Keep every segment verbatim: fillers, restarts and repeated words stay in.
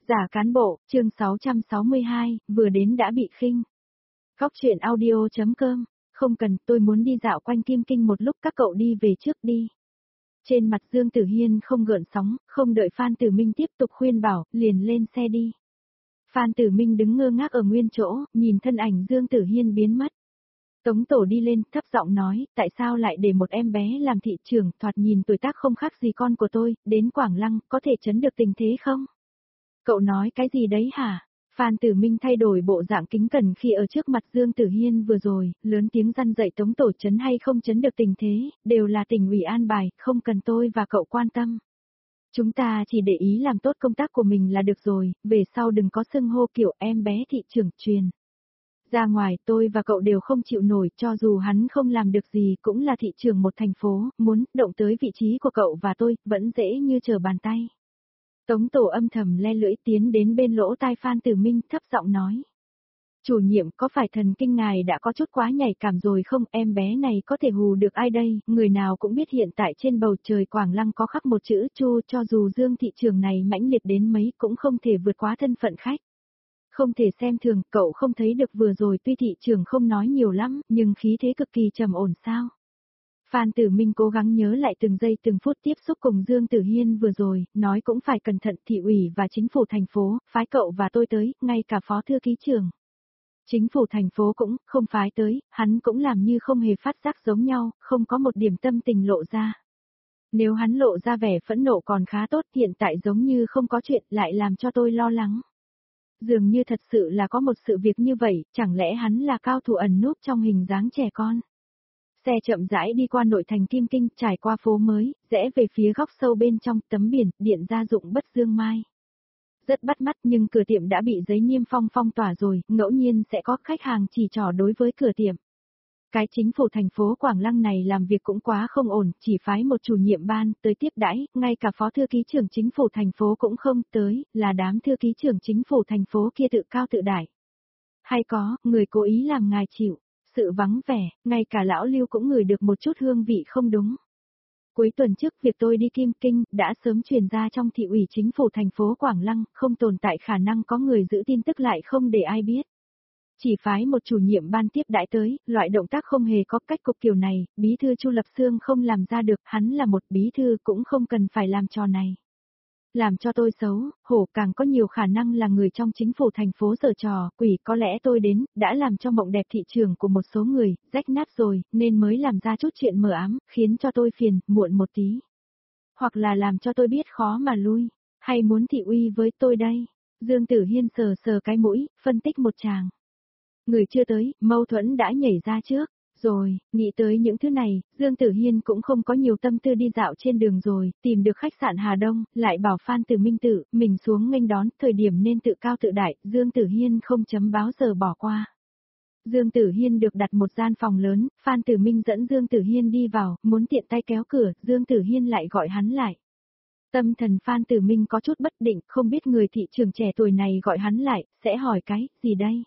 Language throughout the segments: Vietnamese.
Giả cán bộ, chương sáu trăm sáu mươi hai, vừa đến đã bị khinh. Góc truyện audio.com, không cần, tôi muốn đi dạo quanh Kim Kinh một lúc, các cậu đi về trước đi. Trên mặt Dương Tử Hiên không gợn sóng, không đợi Phan Tử Minh tiếp tục khuyên bảo, liền lên xe đi. Phan Tử Minh đứng ngơ ngác ở nguyên chỗ, nhìn thân ảnh Dương Tử Hiên biến mất. Tống Tổ đi lên, thấp giọng nói, tại sao lại để một em bé làm thị trưởng, thoạt nhìn tuổi tác không khác gì con của tôi, đến Quảng Lăng, có thể chấn được tình thế không? Cậu nói cái gì đấy hả? Phan Tử Minh thay đổi bộ dạng kính cẩn khi ở trước mặt Dương Tử Hiên vừa rồi, lớn tiếng răn dạy Tống Tổ chấn hay không chấn được tình thế, đều là tỉnh ủy an bài, không cần tôi và cậu quan tâm. Chúng ta chỉ để ý làm tốt công tác của mình là được rồi, về sau đừng có xưng hô kiểu em bé thị trưởng truyền. Ra ngoài tôi và cậu đều không chịu nổi, cho dù hắn không làm được gì cũng là thị trưởng một thành phố, muốn động tới vị trí của cậu và tôi, vẫn dễ như trở bàn tay. Tống Tổ âm thầm le lưỡi tiến đến bên lỗ tai Phan Tử Minh, thấp giọng nói. Chủ nhiệm, có phải thần kinh ngài đã có chút quá nhạy cảm rồi không? Em bé này có thể hù được ai đây? Người nào cũng biết hiện tại trên bầu trời Quảng Lăng có khắc một chữ Chu, cho dù Dương thị trường này mãnh liệt đến mấy cũng không thể vượt quá thân phận khách. Không thể xem thường, cậu không thấy được vừa rồi tuy thị trường không nói nhiều lắm, nhưng khí thế cực kỳ trầm ổn sao? Phan Tử Minh cố gắng nhớ lại từng giây từng phút tiếp xúc cùng Dương Tử Hiên vừa rồi, nói cũng phải cẩn thận, thị ủy và chính phủ thành phố, phái cậu và tôi tới, ngay cả phó thư ký trưởng. Chính phủ thành phố cũng không phái tới, hắn cũng làm như không hề phát giác giống nhau, không có một điểm tâm tình lộ ra. Nếu hắn lộ ra vẻ phẫn nộ còn khá tốt, hiện tại giống như không có chuyện, lại làm cho tôi lo lắng. Dường như thật sự là có một sự việc như vậy, chẳng lẽ hắn là cao thủ ẩn núp trong hình dáng trẻ con. Xe chậm rãi đi qua nội thành Kim Kinh, trải qua phố mới, rẽ về phía góc sâu bên trong tấm biển, điện gia dụng Bất Dương Mai. Rất bắt mắt nhưng cửa tiệm đã bị giấy niêm phong phong tỏa rồi, ngẫu nhiên sẽ có khách hàng chỉ trỏ đối với cửa tiệm. Cái chính phủ thành phố Quảng Lăng này làm việc cũng quá không ổn, chỉ phái một chủ nhiệm ban tới tiếp đãi, ngay cả phó thư ký trưởng chính phủ thành phố cũng không tới, là đám thư ký trưởng chính phủ thành phố kia tự cao tự đại. Hay có, người cố ý làm ngài chịu. Sự vắng vẻ, ngay cả lão Lưu cũng ngửi được một chút hương vị không đúng. Cuối tuần trước việc tôi đi Kim Kinh đã sớm truyền ra trong thị ủy chính phủ thành phố Quảng Lăng, không tồn tại khả năng có người giữ tin tức lại không để ai biết. Chỉ phái một chủ nhiệm ban tiếp đãi tới, loại động tác không hề có cách cục kiểu này, bí thư Chu Lập Xương không làm ra được, hắn là một bí thư cũng không cần phải làm trò này. Làm cho tôi xấu, hổ càng có nhiều khả năng là người trong chính phủ thành phố giở trò, quỷ có lẽ tôi đến, đã làm cho mộng đẹp thị trường của một số người, rách nát rồi, nên mới làm ra chút chuyện mờ ám, khiến cho tôi phiền, muộn một tí. Hoặc là làm cho tôi biết khó mà lui, hay muốn thị uy với tôi đây. Dương Tử Hiên sờ sờ cái mũi, phân tích một tràng. Người chưa tới, mâu thuẫn đã nhảy ra trước. Rồi, nghĩ tới những thứ này, Dương Tử Hiên cũng không có nhiều tâm tư đi dạo trên đường rồi, tìm được khách sạn Hà Đông, lại bảo Phan Tử Minh tự, mình xuống nghênh đón, thời điểm nên tự cao tự đại, Dương Tử Hiên không chấm báo giờ bỏ qua. Dương Tử Hiên được đặt một gian phòng lớn, Phan Tử Minh dẫn Dương Tử Hiên đi vào, muốn tiện tay kéo cửa, Dương Tử Hiên lại gọi hắn lại. Tâm thần Phan Tử Minh có chút bất định, không biết người thị trường trẻ tuổi này gọi hắn lại, sẽ hỏi cái, gì đây?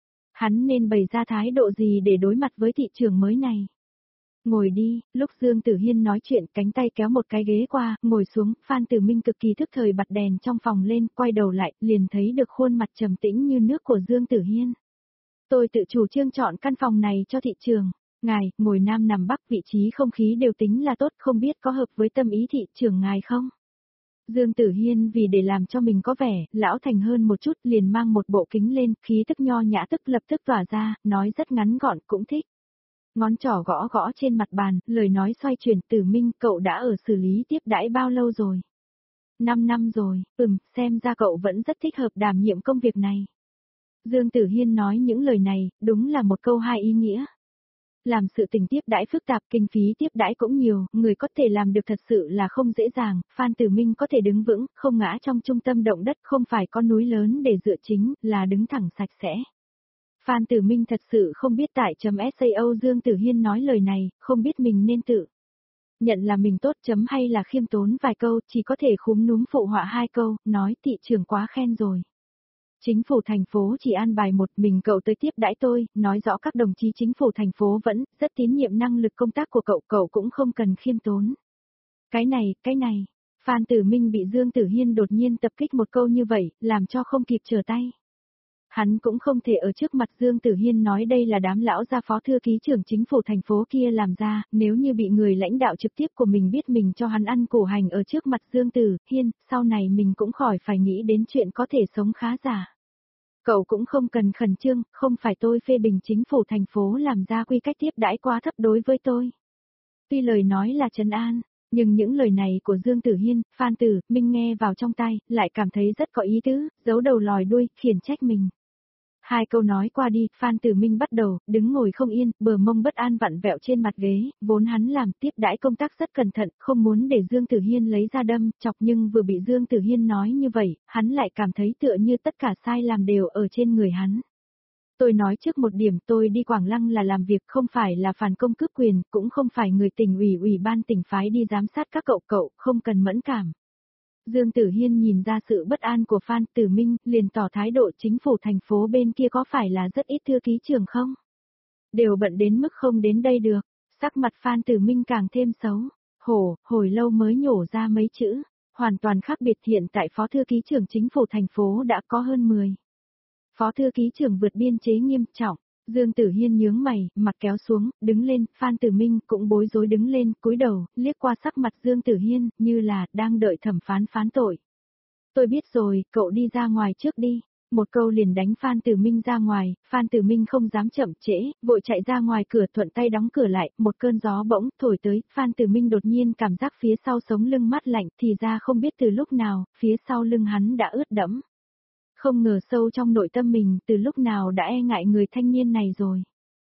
Hắn nên bày ra thái độ gì để đối mặt với thị trường mới này? Ngồi đi, lúc Dương Tử Hiên nói chuyện cánh tay kéo một cái ghế qua, ngồi xuống, Phan Tử Minh cực kỳ thức thời bật đèn trong phòng lên, quay đầu lại, liền thấy được khuôn mặt trầm tĩnh như nước của Dương Tử Hiên. Tôi tự chủ trương chọn căn phòng này cho thị trường. Ngài, ngồi nam nằm bắc vị trí không khí đều tính là tốt, không biết có hợp với tâm ý thị trường ngài không? Dương Tử Hiên vì để làm cho mình có vẻ lão thành hơn một chút liền mang một bộ kính lên, khí tức nho nhã tức lập tức tỏa ra, nói rất ngắn gọn cũng thích. Ngón trỏ gõ gõ trên mặt bàn, lời nói xoay chuyển. Tử Minh, cậu đã ở xử lý tiếp đãi bao lâu rồi? Năm năm rồi, ừm, xem ra cậu vẫn rất thích hợp đảm nhiệm công việc này. Dương Tử Hiên nói những lời này, đúng là một câu hai ý nghĩa. Làm sự tình tiếp đãi phức tạp, kinh phí tiếp đãi cũng nhiều, người có thể làm được thật sự là không dễ dàng, Phan Tử Minh có thể đứng vững, không ngã trong trung tâm động đất, không phải có núi lớn để dựa chính, là đứng thẳng sạch sẽ. Phan Tử Minh thật sự không biết tại chấm sao Dương Tử Hiên nói lời này, không biết mình nên tự nhận là mình tốt chấm hay là khiêm tốn vài câu, chỉ có thể khúm núm phụ họa hai câu, nói thị trường quá khen rồi. Chính phủ thành phố chỉ an bài một mình cậu tới tiếp đãi tôi, nói rõ các đồng chí chính phủ thành phố vẫn rất tín nhiệm năng lực công tác của cậu, cậu cũng không cần khiêm tốn. Cái này, cái này, Phan Tử Minh bị Dương Tử Hiên đột nhiên tập kích một câu như vậy, làm cho không kịp trở tay. Hắn cũng không thể ở trước mặt Dương Tử Hiên nói đây là đám lão gia phó thư ký trưởng chính phủ thành phố kia làm ra, nếu như bị người lãnh đạo trực tiếp của mình biết mình cho hắn ăn cổ hành ở trước mặt Dương Tử Hiên, sau này mình cũng khỏi phải nghĩ đến chuyện có thể sống khá giả. Cậu cũng không cần khẩn trương, không phải tôi phê bình chính phủ thành phố làm ra quy cách tiếp đãi quá thấp đối với tôi. Tuy lời nói là trấn an, nhưng những lời này của Dương Tử Hiên, Phan Tử Minh nghe vào trong tai, lại cảm thấy rất có ý tứ, giấu đầu lòi đuôi, khiển trách mình. Hai câu nói qua đi, Phan Tử Minh bắt đầu, đứng ngồi không yên, bờ mông bất an vặn vẹo trên mặt ghế, vốn hắn làm tiếp đãi công tác rất cẩn thận, không muốn để Dương Tử Hiên lấy ra đâm, chọc nhưng vừa bị Dương Tử Hiên nói như vậy, hắn lại cảm thấy tựa như tất cả sai làm đều ở trên người hắn. Tôi nói trước một điểm, tôi đi Quảng Lăng là làm việc không phải là phản công cướp quyền, cũng không phải người tỉnh ủy ủy ban tỉnh phái đi giám sát các cậu cậu, không cần mẫn cảm. Dương Tử Hiên nhìn ra sự bất an của Phan Tử Minh, liền tỏ thái độ chính phủ thành phố bên kia có phải là rất ít thư ký trưởng không? Đều bận đến mức không đến đây được, sắc mặt Phan Tử Minh càng thêm xấu, hổ, hồi lâu mới nhổ ra mấy chữ, hoàn toàn khác biệt hiện tại phó thư ký trưởng chính phủ thành phố đã có hơn mười. Phó thư ký trưởng vượt biên chế nghiêm trọng. Dương Tử Hiên nhướng mày, mặt kéo xuống, đứng lên, Phan Tử Minh cũng bối rối đứng lên, cúi đầu, liếc qua sắc mặt Dương Tử Hiên, như là đang đợi thẩm phán phán tội. Tôi biết rồi, cậu đi ra ngoài trước đi. Một câu liền đánh Phan Tử Minh ra ngoài, Phan Tử Minh không dám chậm trễ, vội chạy ra ngoài cửa thuận tay đóng cửa lại, một cơn gió bỗng thổi tới, Phan Tử Minh đột nhiên cảm giác phía sau sống lưng mát lạnh, thì ra không biết từ lúc nào, phía sau lưng hắn đã ướt đẫm. Không ngờ sâu trong nội tâm mình từ lúc nào đã e ngại người thanh niên này rồi.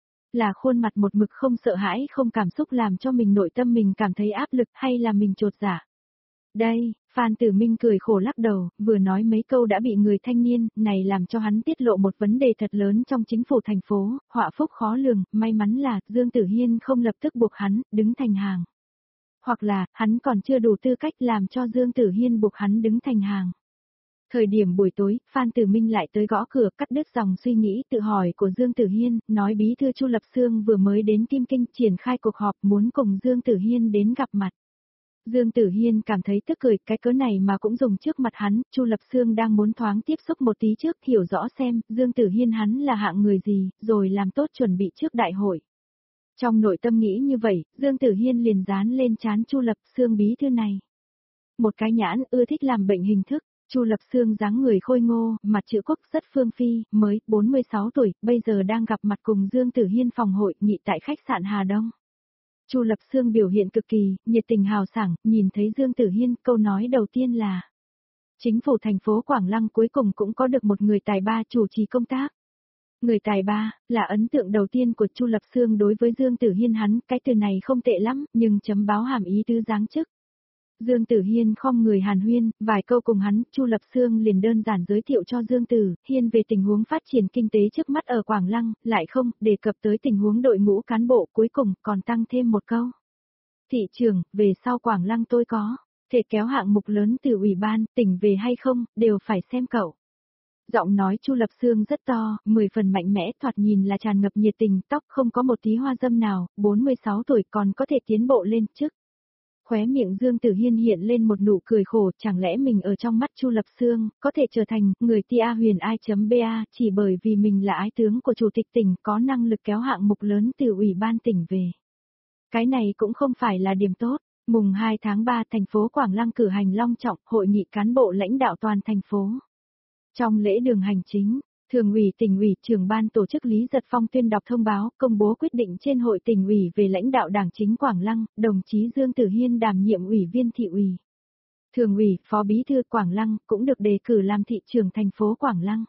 Là khuôn mặt một mực không sợ hãi không cảm xúc làm cho mình nội tâm mình cảm thấy áp lực hay là mình trột dạ. Đây, Phan Tử Minh cười khổ lắc đầu, vừa nói mấy câu đã bị người thanh niên này làm cho hắn tiết lộ một vấn đề thật lớn trong chính phủ thành phố, họa phúc khó lường, may mắn là Dương Tử Hiên không lập tức buộc hắn đứng thành hàng. Hoặc là, hắn còn chưa đủ tư cách làm cho Dương Tử Hiên buộc hắn đứng thành hàng. Thời điểm buổi tối, Phan Tử Minh lại tới gõ cửa cắt đứt dòng suy nghĩ tự hỏi của Dương Tử Hiên, nói bí thư Chu Lập Xương vừa mới đến Kim Kinh triển khai cuộc họp muốn cùng Dương Tử Hiên đến gặp mặt. Dương Tử Hiên cảm thấy tức cười, cái cớ này mà cũng dùng trước mặt hắn, Chu Lập Xương đang muốn thoáng tiếp xúc một tí trước hiểu rõ xem Dương Tử Hiên hắn là hạng người gì, rồi làm tốt chuẩn bị trước đại hội. Trong nội tâm nghĩ như vậy, Dương Tử Hiên liền dán lên trán Chu Lập Xương bí thư này. Một cái nhãn ưa thích làm bệnh hình thức. Chu Lập Xương dáng người khôi ngô, mặt chữ quốc rất phương phi, mới bốn mươi sáu tuổi, bây giờ đang gặp mặt cùng Dương Tử Hiên phòng hội nghị tại khách sạn Hà Đông. Chu Lập Xương biểu hiện cực kỳ, nhiệt tình hào sảng, nhìn thấy Dương Tử Hiên, câu nói đầu tiên là: chính phủ thành phố Quảng Lăng cuối cùng cũng có được một người tài ba chủ trì công tác. Người tài ba, là ấn tượng đầu tiên của Chu Lập Xương đối với Dương Tử Hiên hắn, cái từ này không tệ lắm, nhưng chấm báo hàm ý tứ giáng chức. Dương Tử Hiên khom người hàn huyên, vài câu cùng hắn, Chu Lập Xương liền đơn giản giới thiệu cho Dương Tử Hiên về tình huống phát triển kinh tế trước mắt ở Quảng Lăng, lại không đề cập tới tình huống đội ngũ cán bộ, cuối cùng còn tăng thêm một câu. Thị trường, về sau Quảng Lăng tôi có thể kéo hạng mục lớn từ ủy ban, tỉnh về hay không, đều phải xem cậu. Giọng nói Chu Lập Xương rất to, mười phần mạnh mẽ, thoạt nhìn là tràn ngập nhiệt tình, tóc không có một tí hoa dâm nào, bốn mươi sáu tuổi còn có thể tiến bộ lên chức. Khóe miệng Dương Tử Hiên hiện lên một nụ cười khổ, chẳng lẽ mình ở trong mắt Chu Lập Xương, có thể trở thành người tia huyền ai.ba chỉ bởi vì mình là ái tướng của chủ tịch tỉnh có năng lực kéo hạng mục lớn từ ủy ban tỉnh về. Cái này cũng không phải là điểm tốt. Mùng hai tháng ba thành phố Quảng Lăng cử hành long trọng hội nghị cán bộ lãnh đạo toàn thành phố. Trong lễ đường hành chính, Thường ủy tỉnh ủy, trưởng ban tổ chức Lý Giật Phong tuyên đọc thông báo, công bố quyết định trên hội tỉnh ủy về lãnh đạo Đảng chính Quảng Lăng, đồng chí Dương Tử Hiên đảm nhiệm ủy viên thị ủy. Thường ủy, phó bí thư Quảng Lăng cũng được đề cử làm thị trưởng thành phố Quảng Lăng.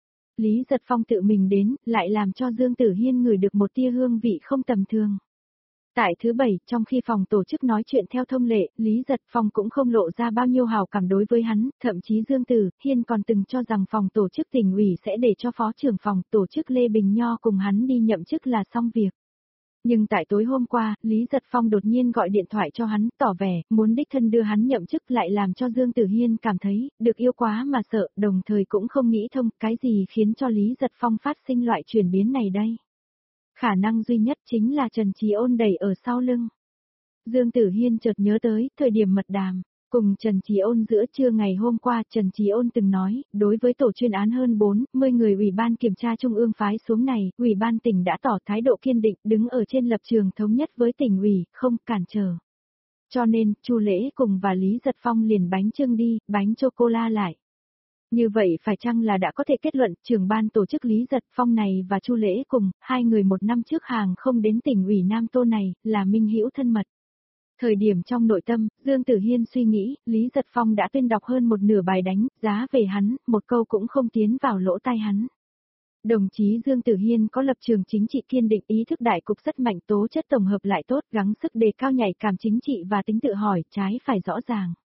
Lý Giật Phong tự mình đến, lại làm cho Dương Tử Hiên ngửi được một tia hương vị không tầm thường. Tại thứ bảy, trong khi phòng tổ chức nói chuyện theo thông lệ, Lý Giật Phong cũng không lộ ra bao nhiêu hào cảm đối với hắn, thậm chí Dương Tử Hiên còn từng cho rằng phòng tổ chức tỉnh ủy sẽ để cho phó trưởng phòng tổ chức Lê Bình Nho cùng hắn đi nhậm chức là xong việc. Nhưng tại tối hôm qua, Lý Giật Phong đột nhiên gọi điện thoại cho hắn, tỏ vẻ muốn đích thân đưa hắn nhậm chức, lại làm cho Dương Tử Hiên cảm thấy được yêu quá mà sợ, đồng thời cũng không nghĩ thông cái gì khiến cho Lý Giật Phong phát sinh loại chuyển biến này đây. Khả năng duy nhất chính là Trần Trí Ôn đẩy ở sau lưng. Dương Tử Hiên chợt nhớ tới thời điểm mật đàm, Cùng Trần Chí Ôn giữa trưa ngày hôm qua, Trần Chí Ôn từng nói, đối với tổ chuyên án hơn bốn mươi người Ủy ban Kiểm tra Trung ương phái xuống này, Ủy ban tỉnh đã tỏ thái độ kiên định, đứng ở trên lập trường thống nhất với tỉnh ủy, không cản trở. Cho nên, Chu Lễ Cùng và Lý Giật Phong liền bánh chưng đi, bánh chocola lại. Như vậy phải chăng là đã có thể kết luận, trưởng ban tổ chức Lý Giật Phong này và Chu Lễ Cùng, hai người một năm trước hàng không đến tỉnh ủy Nam Tô này, là minh hữu thân mật. Thời điểm trong nội tâm, Dương Tử Hiên suy nghĩ, Lý Giật Phong đã tuyên đọc hơn một nửa bài đánh, giá về hắn, một câu cũng không tiến vào lỗ tai hắn. Đồng chí Dương Tử Hiên có lập trường chính trị kiên định, ý thức đại cục rất mạnh, tố chất tổng hợp lại tốt, gắng sức đề cao nhạy cảm chính trị và tính tự hỏi, trái phải rõ ràng.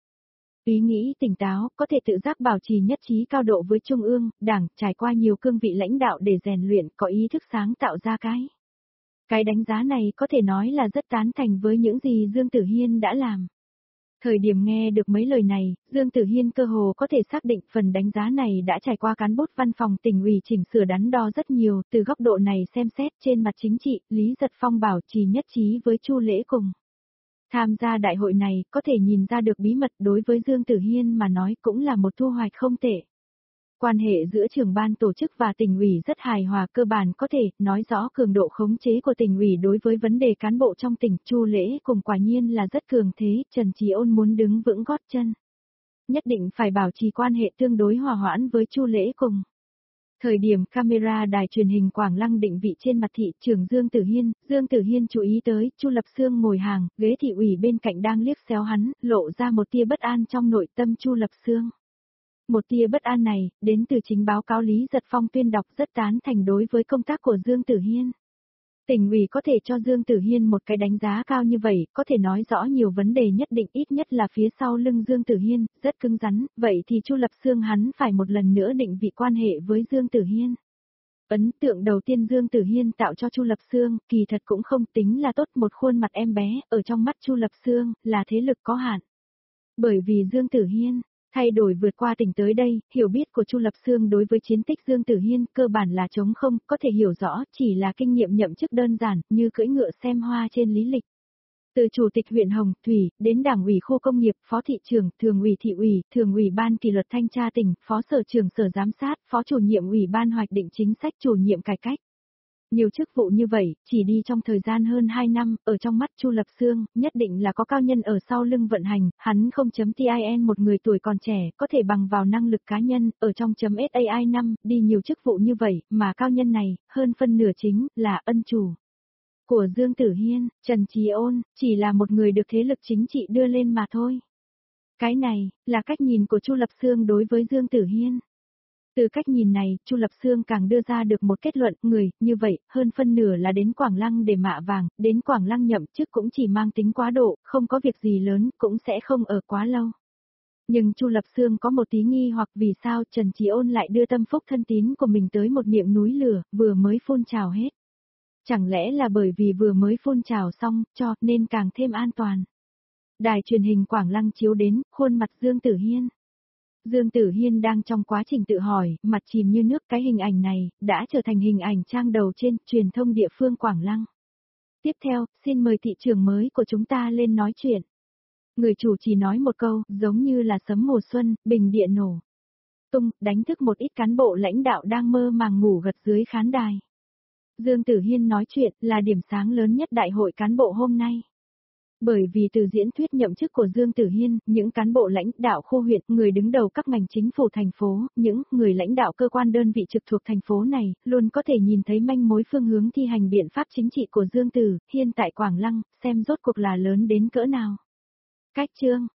Ý nghĩ tỉnh táo, có thể tự giác bảo trì nhất trí cao độ với Trung ương, Đảng, trải qua nhiều cương vị lãnh đạo để rèn luyện, có ý thức sáng tạo ra cái. Cái đánh giá này có thể nói là rất tán thành với những gì Dương Tử Hiên đã làm. Thời điểm nghe được mấy lời này, Dương Tử Hiên cơ hồ có thể xác định phần đánh giá này đã trải qua cán bút văn phòng tỉnh ủy chỉnh sửa đắn đo rất nhiều, từ góc độ này xem xét trên mặt chính trị, Lý Giật Phong bảo trì nhất trí với Chu Lễ Cùng. Tham gia đại hội này, có thể nhìn ra được bí mật đối với Dương Tử Hiên mà nói cũng là một thu hoạch không tệ. Quan hệ giữa trưởng ban tổ chức và tỉnh ủy rất hài hòa, cơ bản có thể nói rõ cường độ khống chế của tỉnh ủy đối với vấn đề cán bộ trong tỉnh. Chu Lễ Cùng quả nhiên là rất cường thế, Trần Chí Ôn muốn đứng vững gót chân. Nhất định phải bảo trì quan hệ tương đối hòa hoãn với Chu Lễ Cùng. Thời điểm camera đài truyền hình Quảng Lăng định vị trên mặt thị trưởng Dương Tử Hiên, Dương Tử Hiên chú ý tới, Chu Lập Xương ngồi hàng, ghế thị ủy bên cạnh đang liếc xéo hắn, lộ ra một tia bất an trong nội tâm Chu Lập Xương. Một tia bất an này, đến từ chính báo cáo Lý Giật Phong tuyên đọc rất tán thành đối với công tác của Dương Tử Hiên. Tỉnh ủy có thể cho Dương Tử Hiên một cái đánh giá cao như vậy, có thể nói rõ nhiều vấn đề nhất định, ít nhất là phía sau lưng Dương Tử Hiên, rất cứng rắn, vậy thì Chu Lập Xương hắn phải một lần nữa định vị quan hệ với Dương Tử Hiên. Ấn tượng đầu tiên Dương Tử Hiên tạo cho Chu Lập Xương, kỳ thật cũng không tính là tốt, một khuôn mặt em bé, ở trong mắt Chu Lập Xương, là thế lực có hạn. Bởi vì Dương Tử Hiên thay đổi vượt qua tỉnh tới đây, hiểu biết của Chu Lập Xương đối với chiến tích Dương Tử Hiên cơ bản là trống không, có thể hiểu rõ, chỉ là kinh nghiệm nhậm chức đơn giản, như cưỡi ngựa xem hoa trên lý lịch. Từ chủ tịch huyện Hồng Thủy, đến đảng ủy khu công nghiệp, phó thị trưởng, thường ủy thị ủy, thường ủy ban kỷ luật thanh tra tỉnh, phó sở trưởng sở giám sát, phó chủ nhiệm ủy ban hoạch định chính sách, chủ nhiệm cải cách. Nhiều chức vụ như vậy, chỉ đi trong thời gian hơn hai năm, ở trong mắt Chu Lập Xương, nhất định là có cao nhân ở sau lưng vận hành, hắn không chấm tin một người tuổi còn trẻ, có thể bằng vào năng lực cá nhân, ở trong chấm sai năm, đi nhiều chức vụ như vậy, mà cao nhân này, hơn phân nửa chính, là ân chủ của Dương Tử Hiên. Trần Chí Ôn, chỉ là một người được thế lực chính trị đưa lên mà thôi. Cái này, là cách nhìn của Chu Lập Xương đối với Dương Tử Hiên. Từ cách nhìn này, Chu Lập Xương càng đưa ra được một kết luận, người, như vậy, hơn phân nửa là đến Quảng Lăng để mạ vàng, đến Quảng Lăng nhậm chức cũng chỉ mang tính quá độ, không có việc gì lớn, cũng sẽ không ở quá lâu. Nhưng Chu Lập Xương có một tí nghi hoặc vì sao Trần Chí Ôn lại đưa tâm phúc thân tín của mình tới một miệng núi lửa, vừa mới phun trào hết. Chẳng lẽ là bởi vì vừa mới phun trào xong, cho, nên càng thêm an toàn. Đài truyền hình Quảng Lăng chiếu đến, khuôn mặt Dương Tử Hiên. Dương Tử Hiên đang trong quá trình tự hỏi, mặt chìm như nước, cái hình ảnh này, đã trở thành hình ảnh trang đầu trên, truyền thông địa phương Quảng Lăng. Tiếp theo, xin mời thị trưởng mới của chúng ta lên nói chuyện. Người chủ chỉ nói một câu, giống như là sấm mùa xuân, bình địa nổ tung, đánh thức một ít cán bộ lãnh đạo đang mơ màng ngủ gật dưới khán đài. Dương Tử Hiên nói chuyện, là điểm sáng lớn nhất đại hội cán bộ hôm nay. Bởi vì từ diễn thuyết nhậm chức của Dương Tử Hiên, những cán bộ lãnh đạo khu huyện, người đứng đầu các ngành chính phủ thành phố, những người lãnh đạo cơ quan đơn vị trực thuộc thành phố này, luôn có thể nhìn thấy manh mối phương hướng thi hành biện pháp chính trị của Dương Tử Hiên tại Quảng Lăng, xem rốt cuộc là lớn đến cỡ nào. Cách chương